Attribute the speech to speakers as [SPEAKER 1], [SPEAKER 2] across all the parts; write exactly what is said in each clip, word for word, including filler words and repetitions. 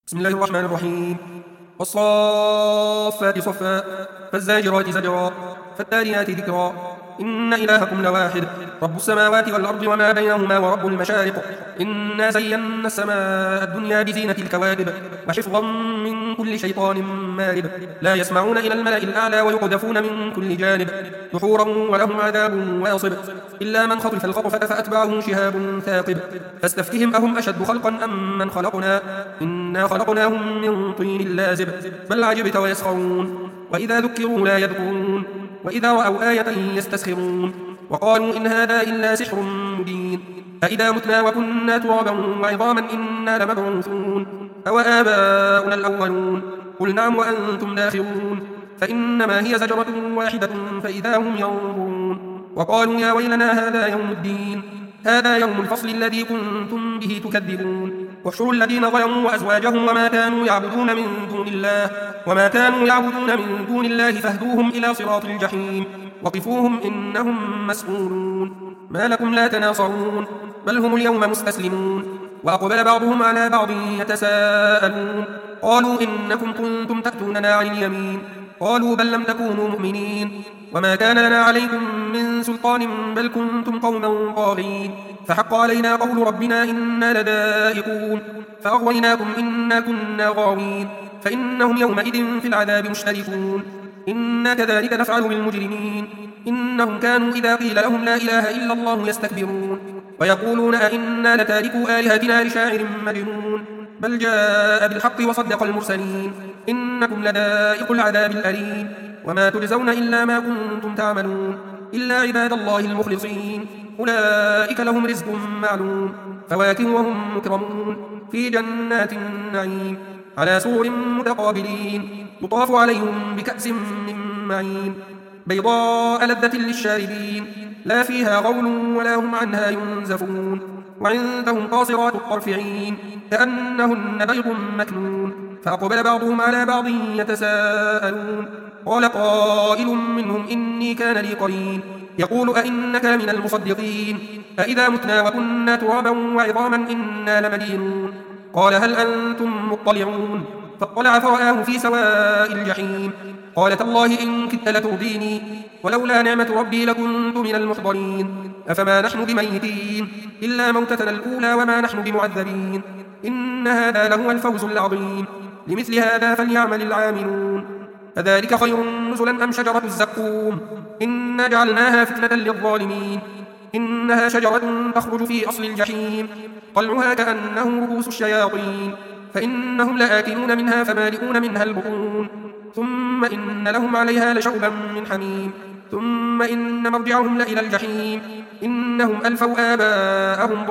[SPEAKER 1] بسم الله الرحمن الرحيم. والصافات صفا فالزاجرات زجرا فالتاليات ذكرا إن إلهكم لواحد رب السماوات والأرض وما بينهما ورب المشارق إنا زينا السماء الدنيا بزينة الكواكب وحفظا من كل شيطان مارد لا يسمعون إلى الملأ الأعلى ويقذفون من كل جانب دحورا ولهم عذاب واصب إلا من خطف الخطفة فأتبعه شهاب ثاقب فاستفتهم أهم أشد خلقا أم من خلقنا إنا خلقناهم من طين لازب بل عجبت ويسخرون وإذا ذكروا لا يذكرون وإذا رأوا آية يستسخرون وقالوا إن هذا إلا سحر مبين أإذا متنا وكنا ترابا وعظاما إنا لمبعوثون أو آباؤنا الأولون قل نعم وأنتم داخرون فإنما هي زجرة واحدة فإذا هم ينظرون وقالوا يا ويلنا هذا يوم الدين هذا يوم الفصل الذي كنتم به تكذبون واحشروا الذين ظلموا وأزواجهم وما كانوا يعبدون من دون الله وما كانوا يعبدون من دون الله فاهدوهم إلى صراط الجحيم وقفوهم إنهم مسؤولون ما لكم لا تناصرون بل هم اليوم مستسلمون وأقبل بعضهم على بعض يتساءلون قالوا إنكم كنتم تأتوننا عن اليمين قالوا بل لم تكونوا مؤمنين وما كان لنا عليكم من سلطان بل كنتم قوما طاغين فحق علينا قول ربنا إنا لذائقون فأغويناكم إنا كنا غاوين فإنهم يومئذ في العذاب مشتركون إنا كذلك نفعل بالمجرمين إنهم كانوا إذا قيل لهم لا إله إلا الله يستكبرون ويقولون أئنا لتاركوا آلهتنا لشاعر مجنون بل جاء بالحق وصدق المرسلين إنكم لذائق العذاب الأليم وما تجزون إلا ما كنتم تعملون إلا عباد الله المخلصين أولئك لهم رزق معلوم فواكه وهم مكرمون في جنات النعيم على سرر متقابلين يطاف عليهم بكأس من معين بيضاء لذة للشاربين لا فيها غول ولا هم عنها ينزفون وعندهم قاصرات الطرف عين كأنهن بيض مكنون فأقبل بعضهم على بعض يتساءلون قال قائل منهم إني كان لي قرين يقول أئنك لمن المصدقين أئذا متنا وكنا ترابا وعظاما إنا لمدينون قال هل أنتم مطلعون فاطلع فرآه في سواء الجحيم قال تالله إن كدت لترديني ولولا نعمة ربي لكنت من المحضرين أفما نحن بميتين إلا موتتنا الأولى وما نحن بمعذبين إن هذا لهو الفوز العظيم لمثل هذا فليعمل العاملون أذلك خير نزلا أم شجرة الزقوم إنا جعلناها فتنة للظالمين إنها شجرة تخرج في أصل الجحيم طلعها كأنه رؤوس الشياطين فإنهم لآكلون منها فمالئون منها البطون ثم إن لهم عليها لشوبا من حميم ثم إن مرجعهم لإلى الجحيم إنهم ألفوا آباءهم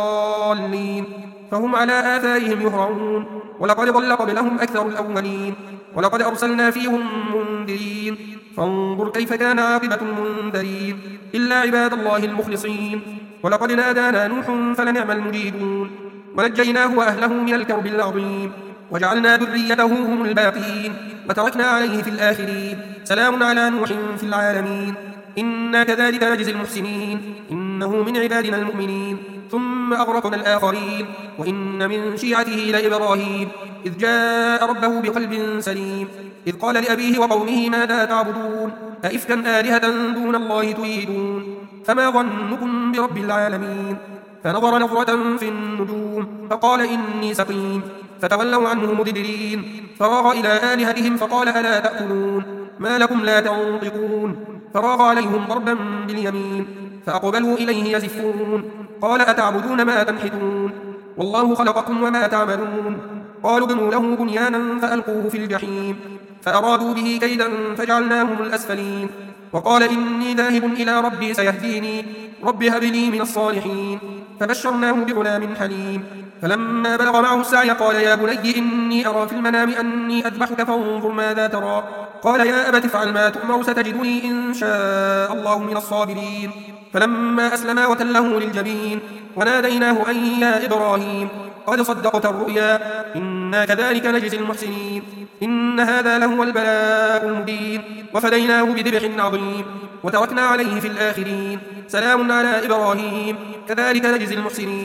[SPEAKER 1] ضالين فهم على آثارهم يهرعون ولقد ضل قبلهم أكثر الأولين ولقد أرسلنا فيهم منذرين فانظر كيف كان عاقبة المنذرين إلا عباد الله المخلصين ولقد نادانا نوح فلنعم المجيبون ونجيناه وأهله من الكرب العظيم وجعلنا ذريته هم الباقين وتركنا عليه في الآخرين سلام على نوح في العالمين إنا كذلك نجزي المحسنين إنه من عبادنا المؤمنين ثم أغرقنا الآخرين وإن من شيعته لإبراهيم إذ جاء ربه بقلب سليم إذ قال لأبيه وقومه ماذا تعبدون أئفكا آلهة دون الله تريدون فما ظنكم برب العالمين فنظر نظرة في النجوم فقال إني سقيم فتولوا عنه مدبرين فراغ إلى آلهتهم فقال ألا تأكلون ما لكم لا تنطقون فراغ عليهم ضربا باليمين فأقبلوا إليه يزفون قال أتعبدون ما تنحتون والله خلقكم وما تعملون قالوا ابنوا له بنيانا فألقوه في الجحيم فأرادوا به كيدا فجعلناهم الأسفلين وقال إني ذاهب إلى ربي سيهديني رب هب لي من الصالحين فبشرناه بغلام حليم فلما بلغ معه السعي قال يا بني إني أرى في المنام أني أذبحك فانظر ماذا ترى قال يا أبت افعل ما تؤمر ستجدني إن شاء الله من الصابرين فلما أسلما وتله للجبين وناديناه أن يا إبراهيم قد صدقت الرؤيا إنا كذلك نجزي المحسنين إن هذا لهو البلاء المبين وفديناه بذبح عظيم وتركنا عليه في الآخرين سلام على إبراهيم كذلك نجزي المحسنين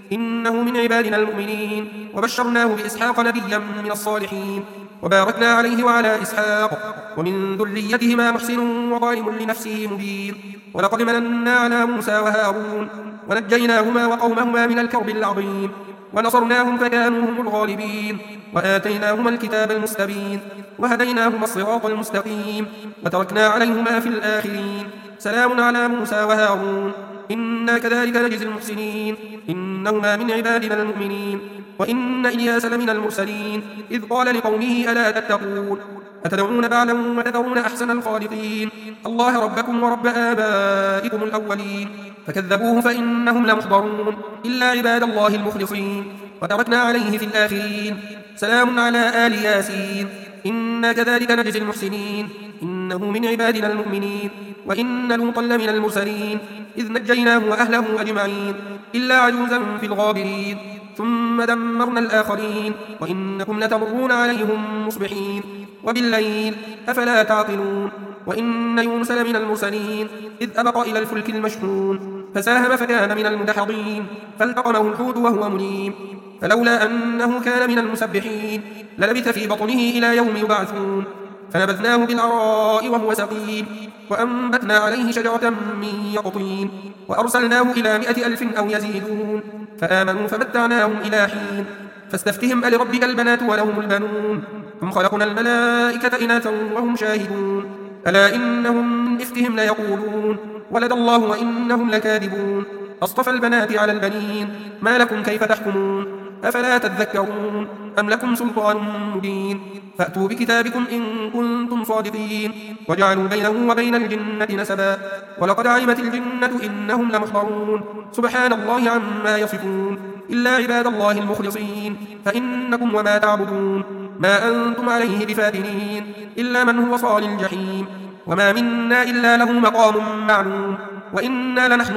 [SPEAKER 1] إنه من عبادنا المؤمنين وبشرناه بإسحاق نبيا من الصالحين وباركنا عليه وعلى إسحاق ومن ذريتهما محسن وظالم لنفسه مبين ولقد مننا على موسى وهارون ونجيناهما وقومهما من الكرب العظيم ونصرناهم فكانوا هم الغالبين وآتيناهما الكتاب المستبين وهديناهما الصراط المستقيم وتركنا عليهما في الآخرين سلام على موسى وهارون إنا كذلك نجزي المحسنين إنهما من عبادنا المؤمنين وإن إلياس لمن المرسلين إذ قال لقومه ألا تتقون أتدعون بعلا وتذرون أحسن الخالقين الله ربكم ورب آبائكم الأولين فكذبوه فإنهم لمحضرون إلا عباد الله المخلصين وتركنا عليه في الآخرين سلام على آل ياسين إنا كذلك نجزي المحسنين إنه من عبادنا المؤمنين وإن لوطا لمن المرسلين إذ نجيناه وأهله أجمعين إلا عجوزا في الغابرين ثم دمرنا الآخرين وإنكم لتمرون عليهم مصبحين وبالليل أفلا تعقلون وإن يونس لمن المرسلين إذ أبق إلى الفلك المشحون فساهم فكان من المدحضين فالتقمه الحوت وهو مليم فلولا أنه كان من المسبحين للبث في بطنه إلى يوم يبعثون فنبذناه بالعراء وهو سقيم وأنبتنا عليه شجرة من يقطين وأرسلناه إلى مائة ألف أو يزيدون فآمنوا فمتعناهم إلى حين فاستفتهم ألربك البنات ولهم البنون أم خلقنا الملائكة إناثا وهم شاهدون ألا إنهم من إفكهم ليقولون ولد الله وإنهم لكاذبون أصطفى البنات على البنين ما لكم كيف تحكمون أفلا تذكرون أم لكم سلطان مبين فأتوا بكتابكم إن كنتم صادقين وجعلوا بينه وبين الجنة نسبا ولقد علمت الجنة إنهم لمحضرون سبحان الله عما يصفون إلا عباد الله المخلصين فإنكم وما تعبدون ما أنتم عليه بفاتنين إلا من هو صال الجحيم وما منا إلا له مقام معلوم وإنا لنحن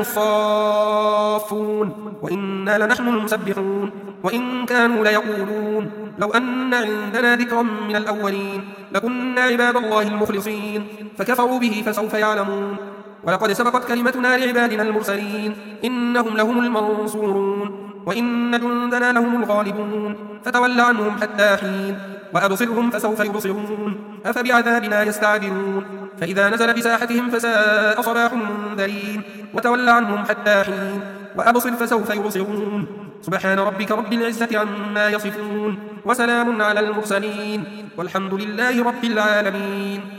[SPEAKER 1] الصافون وإنا لنحن المسبحون وإن كانوا ليقولون لو أن عندنا ذكرا من الأولين لكنا عباد الله المخلصين فكفروا به فسوف يعلمون ولقد سبقت كلمتنا لعبادنا المرسلين إنهم لهم المنصورون وإن جندنا لهم الغالبون فتول عنهم حتى حين وأبصرهم فسوف يبصرون أفبعذابنا يستعجلون فإذا نزل بساحتهم فساء صباح المنذرين وتول عنهم حتى حين وأبصر فسوف يبصرون سبحان ربك رب العزة عما يصفون وسلام على المرسلين والحمد لله رب العالمين.